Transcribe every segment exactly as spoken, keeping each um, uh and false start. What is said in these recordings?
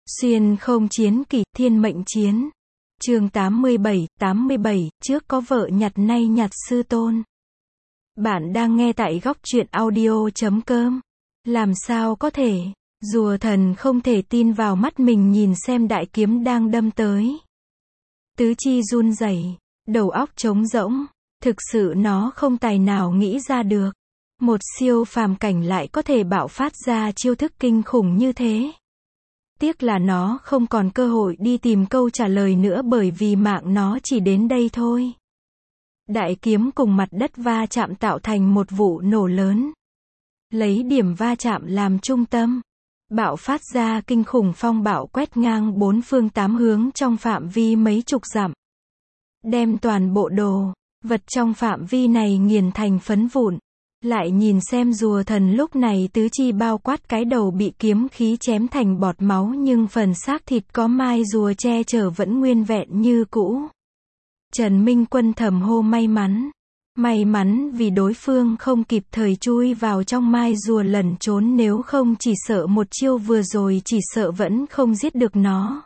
Xuyên không chiến kỷ, thiên mệnh chiến. Chương tám mươi bảy, tám mươi bảy, trước có vợ nhặt nay nhặt sư tôn. Bạn đang nghe tại góc truyện audio chấm com. Làm sao có thể, rùa thần không thể tin vào mắt mình nhìn xem đại kiếm đang đâm tới. Tứ chi run rẩy, đầu óc trống rỗng, thực sự nó không tài nào nghĩ ra được. Một siêu phàm cảnh lại có thể bạo phát ra chiêu thức kinh khủng như thế. Tiếc là nó không còn cơ hội đi tìm câu trả lời nữa bởi vì mạng nó chỉ đến đây thôi. Đại kiếm cùng mặt đất va chạm tạo thành một vụ nổ lớn. Lấy điểm va chạm làm trung tâm, bạo phát ra kinh khủng phong bạo quét ngang bốn phương tám hướng trong phạm vi mấy chục dặm. Đem toàn bộ đồ, vật trong phạm vi này nghiền thành phấn vụn. Lại nhìn xem rùa thần lúc này tứ chi bao quát cái đầu bị kiếm khí chém thành bọt máu nhưng phần xác thịt có mai rùa che chở vẫn nguyên vẹn như cũ. Trần Minh Quân thầm hô may mắn. May mắn vì đối phương không kịp thời chui vào trong mai rùa lẩn trốn, nếu không chỉ sợ một chiêu vừa rồi chỉ sợ vẫn không giết được nó.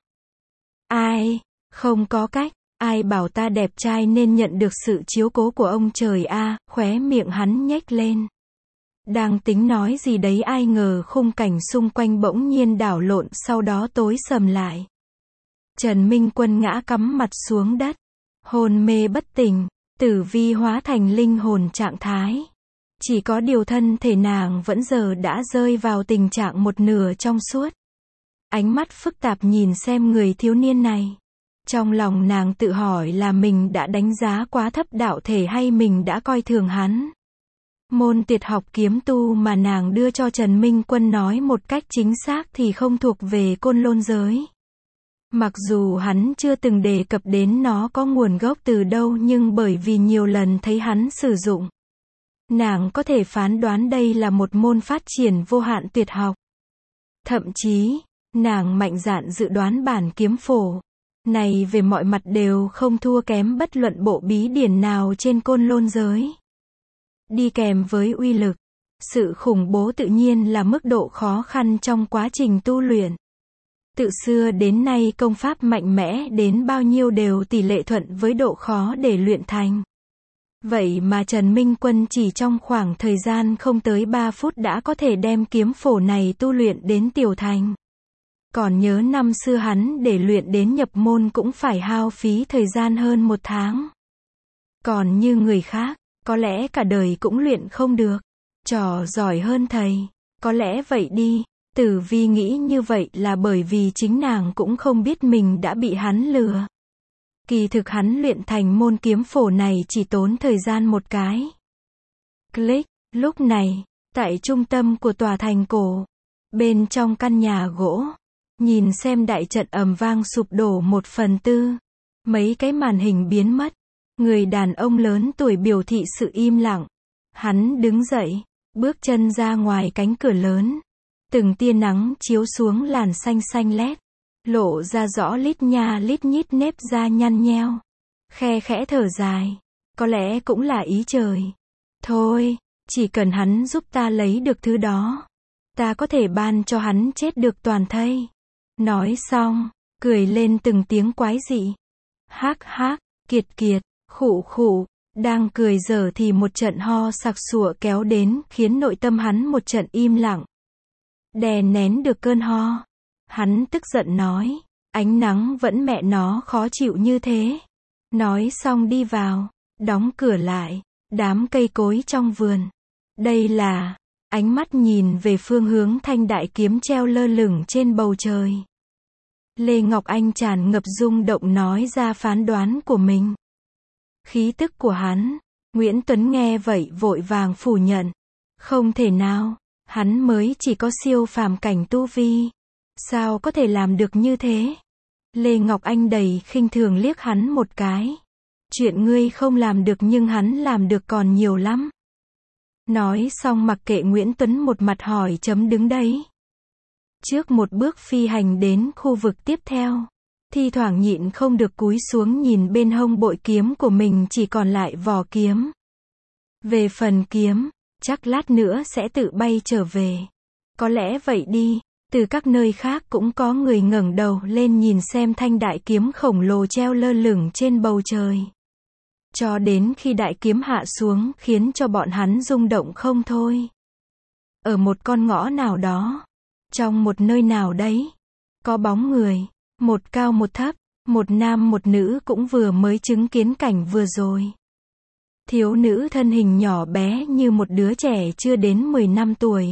Ai? Không có cách. Ai bảo ta đẹp trai nên nhận được sự chiếu cố của ông trời a, à, khóe miệng hắn nhếch lên. Đang tính nói gì đấy ai ngờ khung cảnh xung quanh bỗng nhiên đảo lộn sau đó tối sầm lại. Trần Minh Quân ngã cắm mặt xuống đất. Hôn mê bất tỉnh, tử vi hóa thành linh hồn trạng thái. Chỉ có điều thân thể nàng vẫn giờ đã rơi vào tình trạng một nửa trong suốt. Ánh mắt phức tạp nhìn xem người thiếu niên này. Trong lòng nàng tự hỏi là mình đã đánh giá quá thấp đạo thể hay mình đã coi thường hắn. Môn tuyệt học kiếm tu mà nàng đưa cho Trần Minh Quân nói một cách chính xác thì không thuộc về côn lôn giới. Mặc dù hắn chưa từng đề cập đến nó có nguồn gốc từ đâu nhưng bởi vì nhiều lần thấy hắn sử dụng, nàng có thể phán đoán đây là một môn phát triển vô hạn tuyệt học. Thậm chí, nàng mạnh dạn dự đoán bản kiếm phổ này về mọi mặt đều không thua kém bất luận bộ bí điển nào trên côn lôn giới. Đi kèm với uy lực, sự khủng bố tự nhiên là mức độ khó khăn trong quá trình tu luyện. Từ xưa đến nay công pháp mạnh mẽ đến bao nhiêu đều tỷ lệ thuận với độ khó để luyện thành. Vậy mà Trần Minh Quân chỉ trong khoảng thời gian không tới ba phút đã có thể đem kiếm phổ này tu luyện đến tiểu thành. Còn nhớ năm xưa hắn để luyện đến nhập môn cũng phải hao phí thời gian hơn một tháng. Còn như người khác, có lẽ cả đời cũng luyện không được. Trò giỏi hơn thầy, có lẽ vậy đi. Tử vi nghĩ như vậy là bởi vì chính nàng cũng không biết mình đã bị hắn lừa. Kỳ thực hắn luyện thành môn kiếm phổ này chỉ tốn thời gian một cái. Click, lúc này, tại trung tâm của tòa thành cổ, bên trong căn nhà gỗ, nhìn xem đại trận ầm vang sụp đổ một phần tư. Mấy cái màn hình biến mất. Người đàn ông lớn tuổi biểu thị sự im lặng. Hắn đứng dậy, bước chân ra ngoài cánh cửa lớn. Từng tia nắng chiếu xuống làn xanh xanh lét, lộ ra rõ lít nha lít nhít nếp da nhăn nheo. Khe khẽ thở dài. Có lẽ cũng là ý trời. Thôi, chỉ cần hắn giúp ta lấy được thứ đó, ta có thể ban cho hắn chết được toàn thây. Nói xong, cười lên từng tiếng quái dị. Hác hác, kiệt kiệt, khụ khụ, đang cười dở thì một trận ho sặc sụa kéo đến khiến nội tâm hắn một trận im lặng. Đè nén được cơn ho. Hắn tức giận nói, ánh nắng vẫn mẹ nó khó chịu như thế. Nói xong đi vào, đóng cửa lại, đám cây cối trong vườn. Đây là... Ánh mắt nhìn về phương hướng thanh đại kiếm treo lơ lửng trên bầu trời. Lê Ngọc Anh tràn ngập rung động nói ra phán đoán của mình. Khí tức của hắn. Nguyễn Tuấn nghe vậy vội vàng phủ nhận. Không thể nào, hắn mới chỉ có siêu phàm cảnh tu vi. Sao có thể làm được như thế? Lê Ngọc Anh đầy khinh thường liếc hắn một cái. Chuyện ngươi không làm được nhưng hắn làm được còn nhiều lắm. Nói xong mặc kệ Nguyễn Tuấn một mặt hỏi chấm đứng đấy. Trước một bước phi hành đến khu vực tiếp theo. Thi thoảng nhịn không được cúi xuống nhìn bên hông bội kiếm của mình chỉ còn lại vỏ kiếm. Về phần kiếm, chắc lát nữa sẽ tự bay trở về. Có lẽ vậy đi. Từ các nơi khác cũng có người ngẩng đầu lên nhìn xem thanh đại kiếm khổng lồ treo lơ lửng trên bầu trời. Cho đến khi đại kiếm hạ xuống khiến cho bọn hắn rung động không thôi. Ở một con ngõ nào đó, trong một nơi nào đấy, có bóng người, một cao một thấp, một nam một nữ cũng vừa mới chứng kiến cảnh vừa rồi. Thiếu nữ thân hình nhỏ bé như một đứa trẻ chưa đến mười năm tuổi.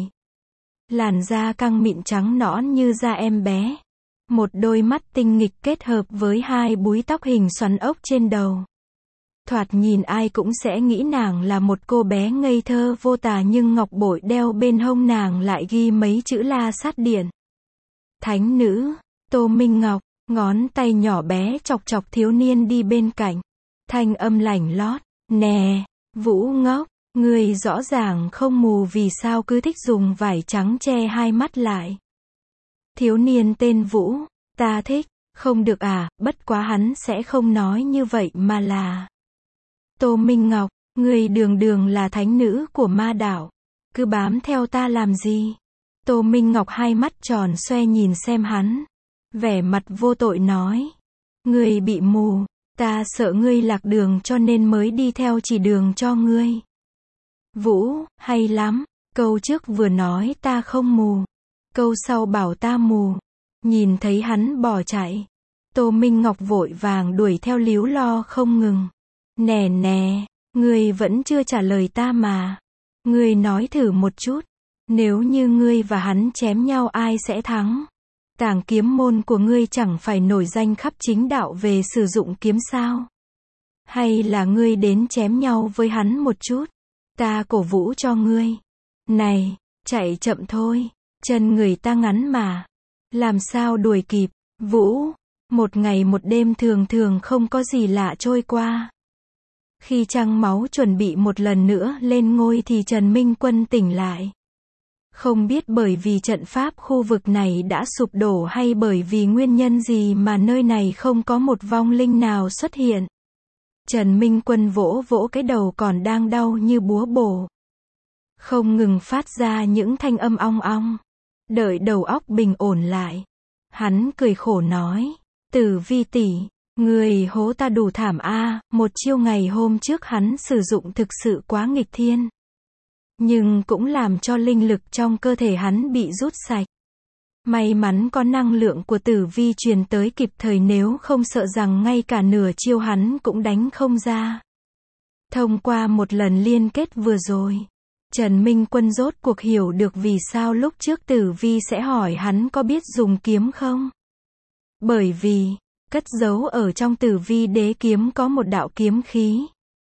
Làn da căng mịn trắng nõn như da em bé. Một đôi mắt tinh nghịch kết hợp với hai búi tóc hình xoắn ốc trên đầu. Thoạt nhìn ai cũng sẽ nghĩ nàng là một cô bé ngây thơ vô tà, nhưng ngọc bội đeo bên hông nàng lại ghi mấy chữ La Sát Điện. Thánh nữ, Tô Minh Ngọc, ngón tay nhỏ bé chọc chọc thiếu niên đi bên cạnh. Thanh âm lảnh lót, nè, Vũ ngốc, ngươi rõ ràng không mù vì sao cứ thích dùng vải trắng che hai mắt lại. Thiếu niên tên Vũ, ta thích, không được à, bất quá hắn sẽ không nói như vậy mà là. Tô Minh Ngọc, ngươi đường đường là thánh nữ của ma đạo, cứ bám theo ta làm gì? Tô Minh Ngọc hai mắt tròn xoe nhìn xem hắn, vẻ mặt vô tội nói, ngươi bị mù, ta sợ ngươi lạc đường cho nên mới đi theo chỉ đường cho ngươi. Vũ, hay lắm, câu trước vừa nói ta không mù, câu sau bảo ta mù. Nhìn thấy hắn bỏ chạy, Tô Minh Ngọc vội vàng đuổi theo líu lo không ngừng. Nè nè, ngươi vẫn chưa trả lời ta mà. Ngươi nói thử một chút, nếu như ngươi và hắn chém nhau ai sẽ thắng? Tàng kiếm môn của ngươi chẳng phải nổi danh khắp chính đạo về sử dụng kiếm sao? Hay là ngươi đến chém nhau với hắn một chút? Ta cổ vũ cho ngươi. Này, chạy chậm thôi, chân người ta ngắn mà. Làm sao đuổi kịp? Vũ, một ngày một đêm thường thường không có gì lạ trôi qua. Khi trăng máu chuẩn bị một lần nữa lên ngôi thì Trần Minh Quân tỉnh lại. Không biết bởi vì trận pháp khu vực này đã sụp đổ hay bởi vì nguyên nhân gì mà nơi này không có một vong linh nào xuất hiện. Trần Minh Quân vỗ vỗ cái đầu còn đang đau như búa bổ. Không ngừng phát ra những thanh âm ong ong. Đợi đầu óc bình ổn lại. Hắn cười khổ nói, Tử Vi tỷ, người hố ta đủ thảm a, một chiêu ngày hôm trước hắn sử dụng thực sự quá nghịch thiên. Nhưng cũng làm cho linh lực trong cơ thể hắn bị rút sạch. May mắn có năng lượng của Tử Vi truyền tới kịp thời, nếu không sợ rằng ngay cả nửa chiêu hắn cũng đánh không ra. Thông qua một lần liên kết vừa rồi, Trần Minh Quân rốt cuộc hiểu được vì sao lúc trước Tử Vi sẽ hỏi hắn có biết dùng kiếm không. Bởi vì, cất giấu ở trong Tử Vi đế kiếm có một đạo kiếm khí.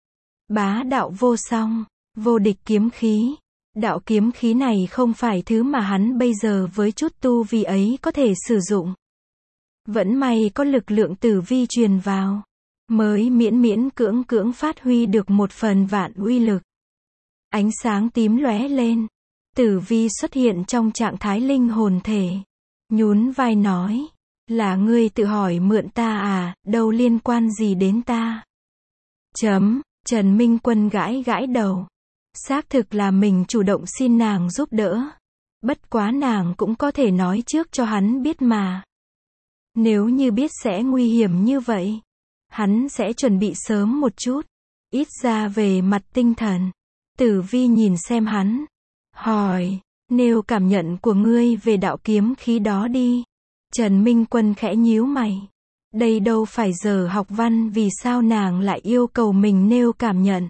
Bá đạo vô song, vô địch kiếm khí. Đạo kiếm khí này không phải thứ mà hắn bây giờ với chút tu vi ấy có thể sử dụng. Vẫn may có lực lượng Tử Vi truyền vào, mới miễn miễn cưỡng cưỡng phát huy được một phần vạn uy lực. Ánh sáng tím lóe lên, Tử Vi xuất hiện trong trạng thái linh hồn thể. Nhún vai nói, là ngươi tự hỏi mượn ta à, đâu liên quan gì đến ta. Chấm, Trần Minh Quân gãi gãi đầu. Xác thực là mình chủ động xin nàng giúp đỡ. Bất quá nàng cũng có thể nói trước cho hắn biết mà. Nếu như biết sẽ nguy hiểm như vậy, hắn sẽ chuẩn bị sớm một chút, ít ra về mặt tinh thần. Tử Vi nhìn xem hắn, hỏi, nêu cảm nhận của ngươi về đạo kiếm khí đó đi. Trần Minh Quân khẽ nhíu mày. Đây đâu phải giờ học văn, vì sao nàng lại yêu cầu mình nêu cảm nhận.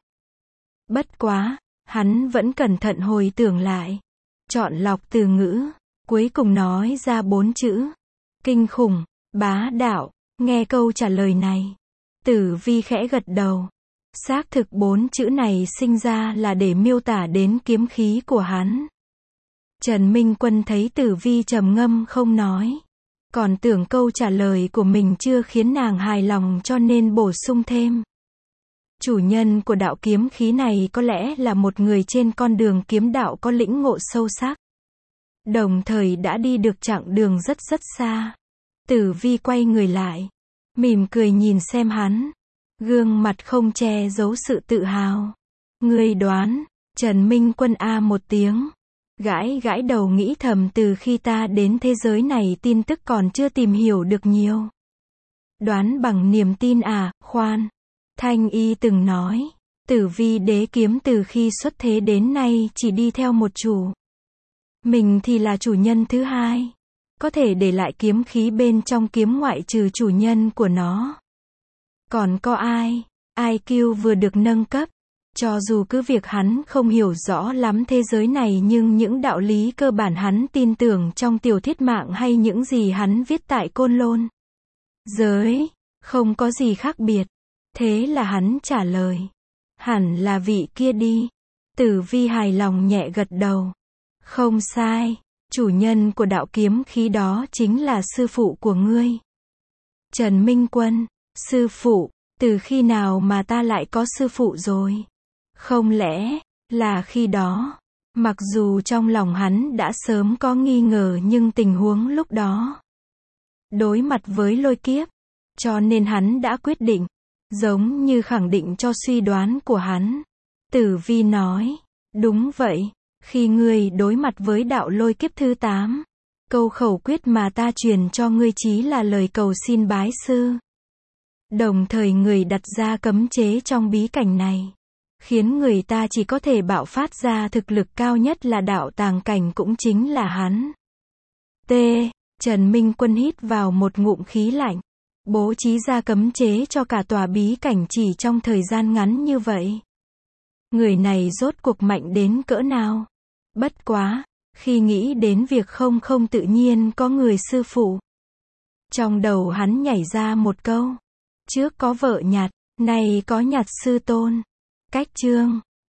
Bất quá, hắn vẫn cẩn thận hồi tưởng lại. Chọn lọc từ ngữ, cuối cùng nói ra bốn chữ. Kinh khủng, bá đạo. Nghe câu trả lời này, Tử Vi khẽ gật đầu. Xác thực bốn chữ này sinh ra là để miêu tả đến kiếm khí của hắn. Trần Minh Quân thấy Tử Vi trầm ngâm không nói. Còn tưởng câu trả lời của mình chưa khiến nàng hài lòng cho nên bổ sung thêm. Chủ nhân của đạo kiếm khí này có lẽ là một người trên con đường kiếm đạo có lĩnh ngộ sâu sắc. Đồng thời đã đi được chặng đường rất rất xa. Tử Vi quay người lại, mỉm cười nhìn xem hắn. Gương mặt không che giấu sự tự hào. Ngươi đoán, Trần Minh Quân a một tiếng. Gãi gãi đầu nghĩ thầm từ khi ta đến thế giới này tin tức còn chưa tìm hiểu được nhiều. Đoán bằng niềm tin à, khoan. Thanh y từng nói, Tử Vi đế kiếm từ khi xuất thế đến nay chỉ đi theo một chủ. Mình thì là chủ nhân thứ hai. Có thể để lại kiếm khí bên trong kiếm ngoại trừ chủ nhân của nó. Còn có ai? i kiu vừa được nâng cấp. Cho dù cứ việc hắn không hiểu rõ lắm thế giới này nhưng những đạo lý cơ bản hắn tin tưởng trong tiểu thuyết mạng hay những gì hắn viết tại Côn Lôn giới, không có gì khác biệt. Thế là hắn trả lời. Hẳn là vị kia đi. Tử Vi hài lòng nhẹ gật đầu. Không sai, chủ nhân của đạo kiếm khí đó chính là sư phụ của ngươi. Trần Minh Quân, sư phụ, từ khi nào mà ta lại có sư phụ rồi? Không lẽ, là khi đó? Mặc dù trong lòng hắn đã sớm có nghi ngờ nhưng tình huống lúc đó đối mặt với lôi kiếp, cho nên hắn đã quyết định, giống như khẳng định cho suy đoán của hắn. Tử Vi nói, đúng vậy, khi ngươi đối mặt với đạo lôi kiếp thứ tám, câu khẩu quyết mà ta truyền cho ngươi chí là lời cầu xin bái sư. Đồng thời người đặt ra cấm chế trong bí cảnh này, khiến người ta chỉ có thể bạo phát ra thực lực cao nhất là đạo tàng cảnh cũng chính là hắn. T. Trần Minh Quân hít vào một ngụm khí lạnh. Bố trí ra cấm chế cho cả tòa bí cảnh chỉ trong thời gian ngắn như vậy. Người này rốt cuộc mạnh đến cỡ nào? Bất quá, khi nghĩ đến việc không không tự nhiên có người sư phụ. Trong đầu hắn nhảy ra một câu. Trước có vợ nhặt, nay có nhặt sư tôn. Cách chương